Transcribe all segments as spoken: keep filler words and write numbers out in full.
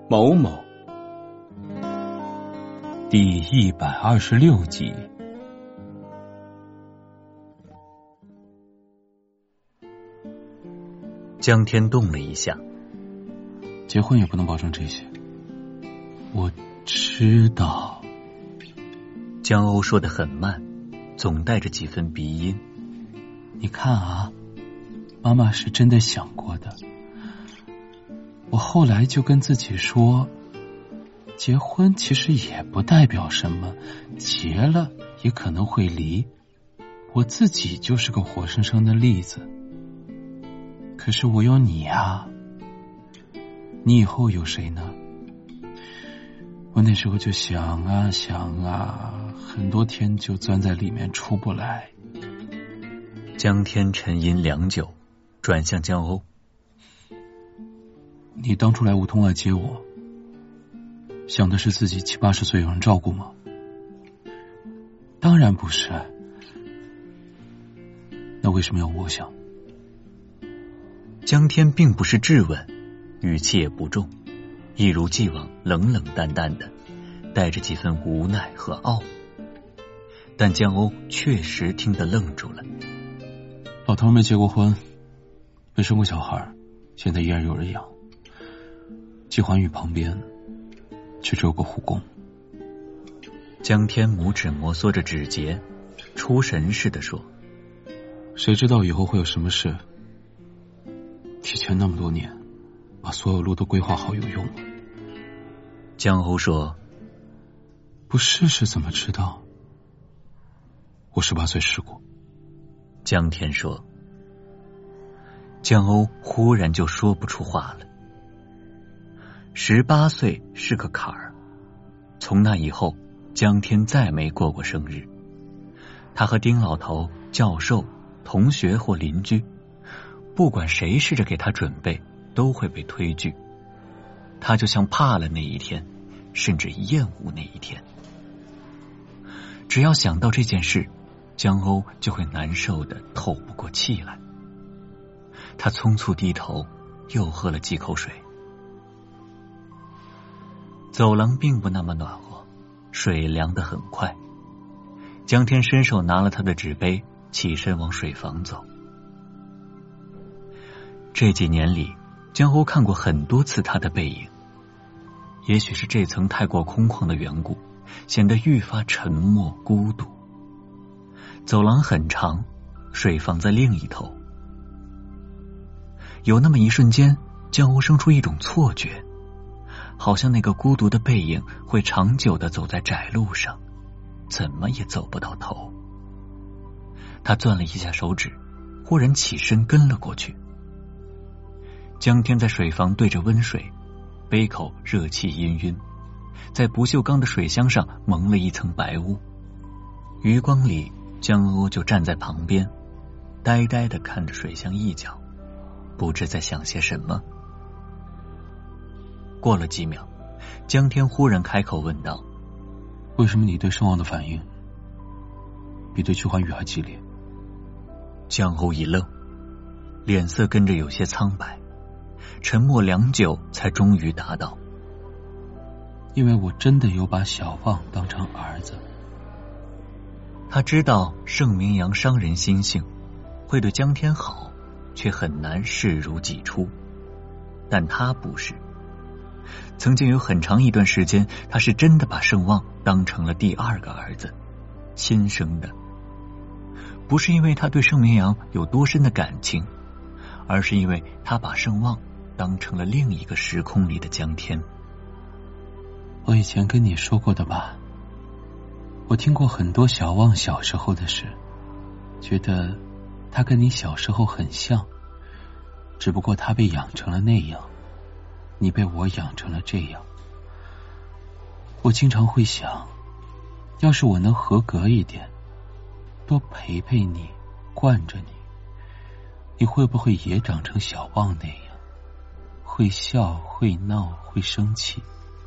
某某第一百二十六集。 江天动了一下， 结婚也不能保证这些。我知道。 江欧说得很慢，总带着几分鼻音。 你看啊，妈妈是真的想过的。我后来就跟自己说，结婚其实也不代表什么，结了也可能会离。我自己就是个活生生的例子。可是我有你啊，你以后有谁呢？我那时候就想啊想啊，很多天就钻在里面出不来。 江天沉吟良久，转向江欧。 你当初来梧桐外接我，想的是自己七八十岁有人照顾吗？当然不是。那为什么要我想？ 江天并不是质问，语气也不重，一如既往冷冷淡淡的，带着几分无奈和傲。但江欧确实听得愣住了。 老头没结过婚，没生过小孩，现在依然有人养。季环宇旁边却只有个护工。 江天拇指摩挲着指节，出神似的说： 谁知道以后会有什么事？提前那么多年把所有路都规划好有用吗？ 江欧说： 不试试怎么知道？我十八岁试过。 江天说。江欧忽然就说不出话了。十八岁是个坎儿，从那以后江天再没过过生日。他和丁老头、教授、同学或邻居，不管谁试着给他准备，都会被推拒。他就像怕了那一天，甚至厌恶那一天。只要想到这件事，江欧就会难受得透不过气来。他匆促低头，又喝了几口水。走廊并不那么暖和，水凉得很快。江天伸手拿了他的纸杯，起身往水房走。这几年里，江欧看过很多次他的背影，也许是这层太过空旷的缘故，显得愈发沉默孤独。走廊很长，水房在另一头。有那么一瞬间，江欧生出一种错觉，好像那个孤独的背影会长久地走在窄路上，怎么也走不到头。他攥了一下手指，忽然起身跟了过去。江天在水房对着温水，杯口热气氤氲，在不锈钢的水箱上蒙了一层白雾。余光里，江欧就站在旁边，呆呆地看着水箱一角，不知在想些什么。过了几秒，江天忽然开口问道： 为什么你对圣王的反应比对屈环宇还激烈？ 江欧一愣，脸色跟着有些苍白，沉默良久才终于答道： 因为我真的有把小旺当成儿子。 他知道盛明阳伤人心性，会对江天好，却很难视如己出。但他不是。曾经有很长一段时间，他是真的把盛旺当成了第二个儿子，亲生的。不是因为他对盛明阳有多深的感情，而是因为他把盛旺当成了另一个时空里的江天。 我以前跟你说过的吧，我听过很多小旺小时候的事，觉得他跟你小时候很像，只不过他被养成了那样，你被我养成了这样。我经常会想，要是我能合格一点，多陪陪你，惯着你，你会不会也长成小旺那样，会笑，会闹，会生气？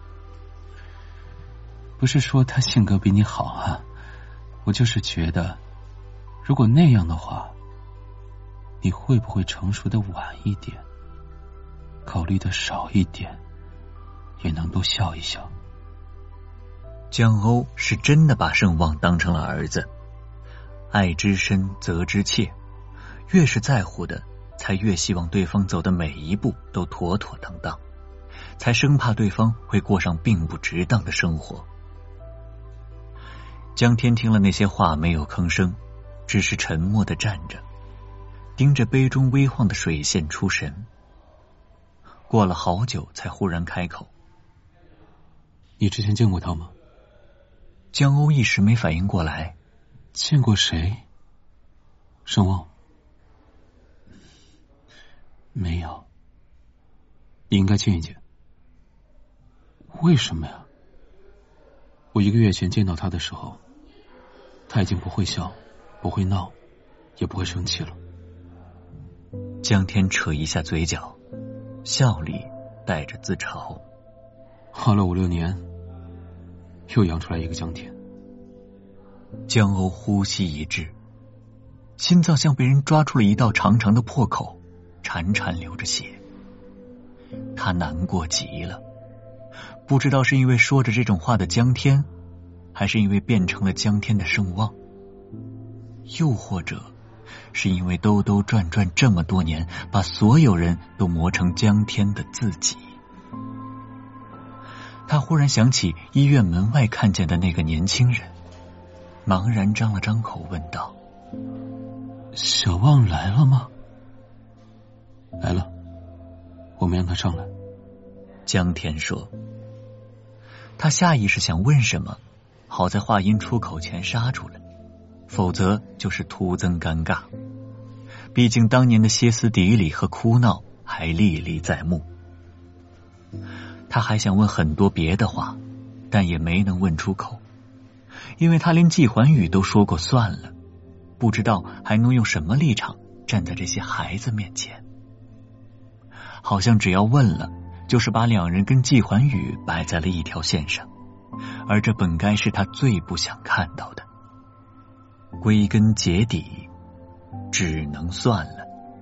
不是说他性格比你好啊，我就是觉得，如果那样的话，你会不会成熟的晚一点，考虑的少一点， 也能多笑一笑。 江欧是真的把盛旺当成了儿子，爱之深责之切，越是在乎的，才越希望对方走的每一步都妥妥当当，才生怕对方会过上并不值当的生活。江天听了那些话没有吭声，只是沉默地站着，盯着杯中微晃的水线出神。过了好久才忽然开口： 你之前见过他吗？ 江欧一时没反应过来。 见过谁？盛旺？没有。你应该见一见。为什么呀？我一个月前见到他的时候，他已经不会笑，不会闹，也不会生气了。 江天扯一下嘴角，笑里带着自嘲。 花了五六年，又养出来一个江天。 江欧呼吸一滞，心脏像被人抓出了一道长长的破口，潺潺流着血。他难过极了，不知道是因为说着这种话的江天，还是因为变成了江天的盛旺，又或者是因为兜兜转转这么多年，把所有人都磨成江天的自己。他忽然想起医院门外看见的那个年轻人，茫然张了张口问道： 小旺来了吗？来了，我们让他上来。 江天说。他下意识想问什么，好在话音出口前刹住了，否则就是徒增尴尬。毕竟当年的歇斯底里和哭闹还历历在目。他还想问很多别的话，但也没能问出口，因为他连季环宇都说过算了，不知道还能用什么立场站在这些孩子面前。好像只要问了，就是把两人跟季环宇摆在了一条线上，而这本该是他最不想看到的。归根结底，只能算了。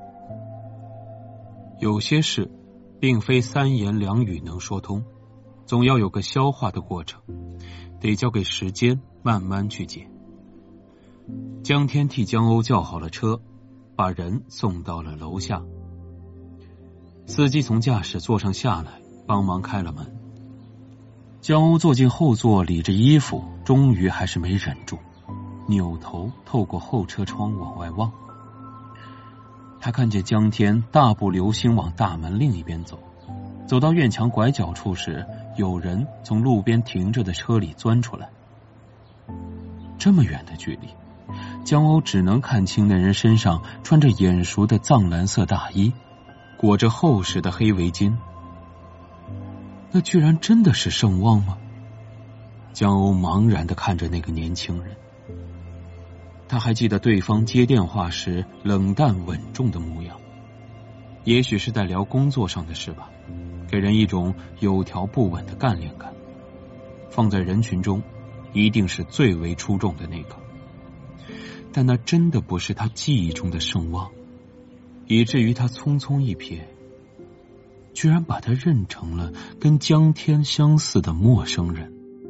有些事并非三言两语能说通，总要有个消化的过程，得交给时间慢慢去解。江天替江欧叫好了车，把人送到了楼下。司机从驾驶座上下来，帮忙开了门。江欧坐进后座，理着衣服，终于还是没忍住，扭头透过后车窗往外望。他看见江天大步流星往大门另一边走，走到院墙拐角处时，有人从路边停着的车里钻出来。这么远的距离，江欧只能看清那人身上穿着眼熟的藏蓝色大衣，裹着厚实的黑围巾。那居然真的是盛旺吗？江欧茫然地看着那个年轻人。他还记得对方接电话时冷淡稳重的模样，也许是在聊工作上的事吧，给人一种有条不紊的干练感。放在人群中，一定是最为出众的那个。但那真的不是他记忆中的盛旺，以至于他匆匆一瞥，居然把他认成了跟江天相似的陌生人。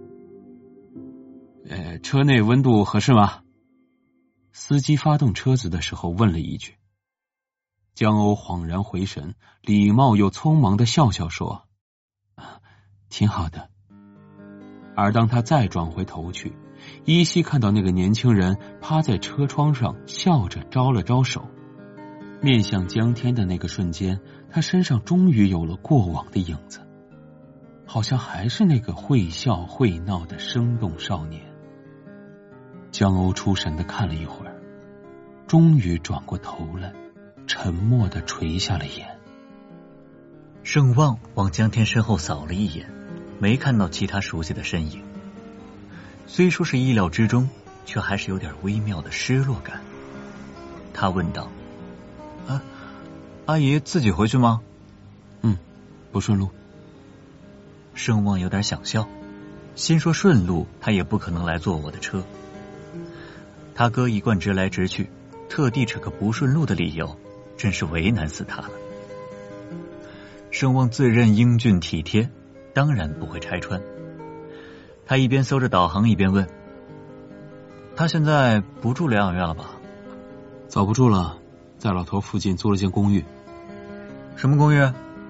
呃，车内温度合适吗？司机发动车子的时候问了一句。江欧恍然回神，礼貌又匆忙的笑笑说：啊，挺好的。而当他再转回头去，依稀看到那个年轻人趴在车窗上，笑着招了招手。面向江天的那个瞬间，他身上终于有了过往的影子，好像还是那个会笑会闹的生动少年。江欧出神的看了一会儿，终于转过头来，沉默的垂下了眼。 盛旺往江天身后扫了一眼，没看到其他熟悉的身影。虽说是意料之中，却还是有点微妙的失落感。他问道：啊，阿姨自己回去吗？ 嗯，不顺路。 盛旺有点想笑，心说顺路他也不可能来坐我的车。他哥一贯直来直去，特地扯个不顺路的理由，真是为难死他了。盛旺自认英俊体贴， 当然不会拆穿。他一边搜着导航一边问：他现在不住疗养院了吧？ 早不住了，在老头附近租了间公寓。 什么公寓？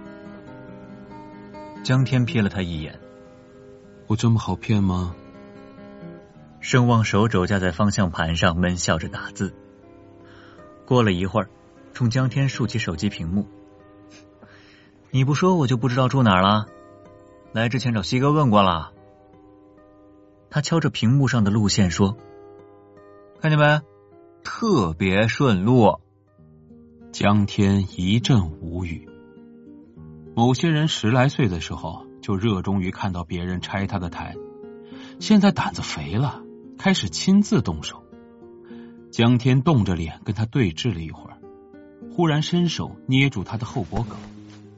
江天瞥了他一眼。 我这么好骗吗？ 盛望手肘架在方向盘上，闷笑着打字。过了一会儿，冲江天竖起手机屏幕：你不说我就不知道住哪儿了。来之前找西哥问过了。他敲着屏幕上的路线说：看见没？特别顺路。 江天一阵无语。某些人十来岁的时候就热衷于看到别人拆他的台，现在胆子肥了，开始亲自动手。江天冻着脸跟他对峙了一会儿，忽然伸手捏住他的后脖梗，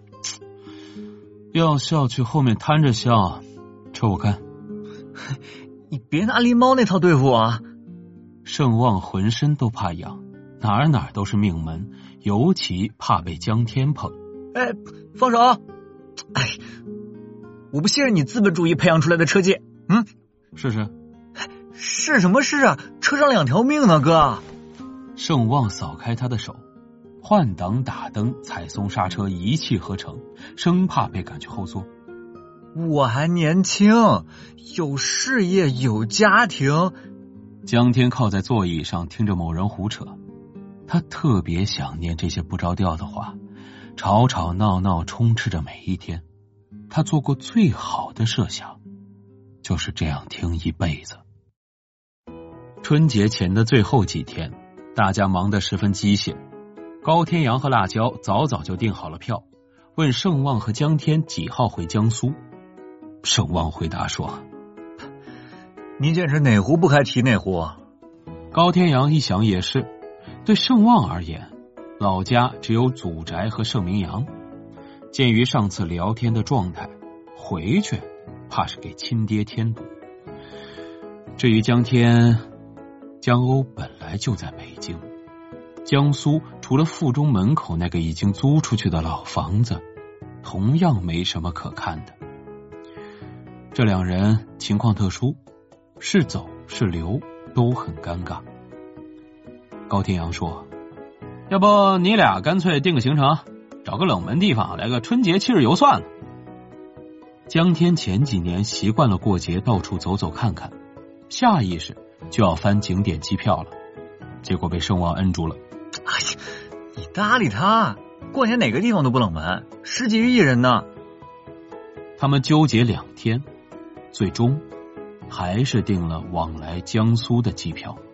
要笑去后面摊着笑，瞅我看。 你别拿狸猫那套对付我啊！ 盛望浑身都怕痒，哪儿哪儿都是命门，尤其怕被江天碰。 哎，放手！哎，我不信任你资本主义培养出来的车技。嗯， 试试。 是什么事啊？车上两条命呢，哥。 盛望扫开他的手，换挡打灯踩松刹车一气呵成，生怕被赶去后座。 我还年轻，有事业有家庭。 江天靠在座椅上听着某人胡扯，他特别想念这些不着调的话，吵吵闹闹充斥着每一天。他做过最好的设想，就是这样听一辈子。春节前的最后几天，大家忙得十分机械。高天阳和辣椒早早就订好了票，问盛望和江天几号回江苏。盛望回答说： 你简直哪壶不开提哪壶。 高天阳一想也是，对盛望而言，老家只有祖宅和盛名阳。鉴于上次聊天的状态，回去怕是给亲爹添堵。至于江天，江欧本来就在北京，江苏除了附中门口那个已经租出去的老房子，同样没什么可看的。这两人情况特殊，是走是留都很尴尬。高天阳说：要不你俩干脆定个行程，找个冷门地方来个春节七日游算了。江天前几年习惯了过节到处走走看看，下意识就要翻景点机票了，结果被盛望摁住了。 哎呀，你搭理他，过年哪个地方都不冷门，十几亿人呢。 他们纠结两天，最终还是订了往来江苏的机票。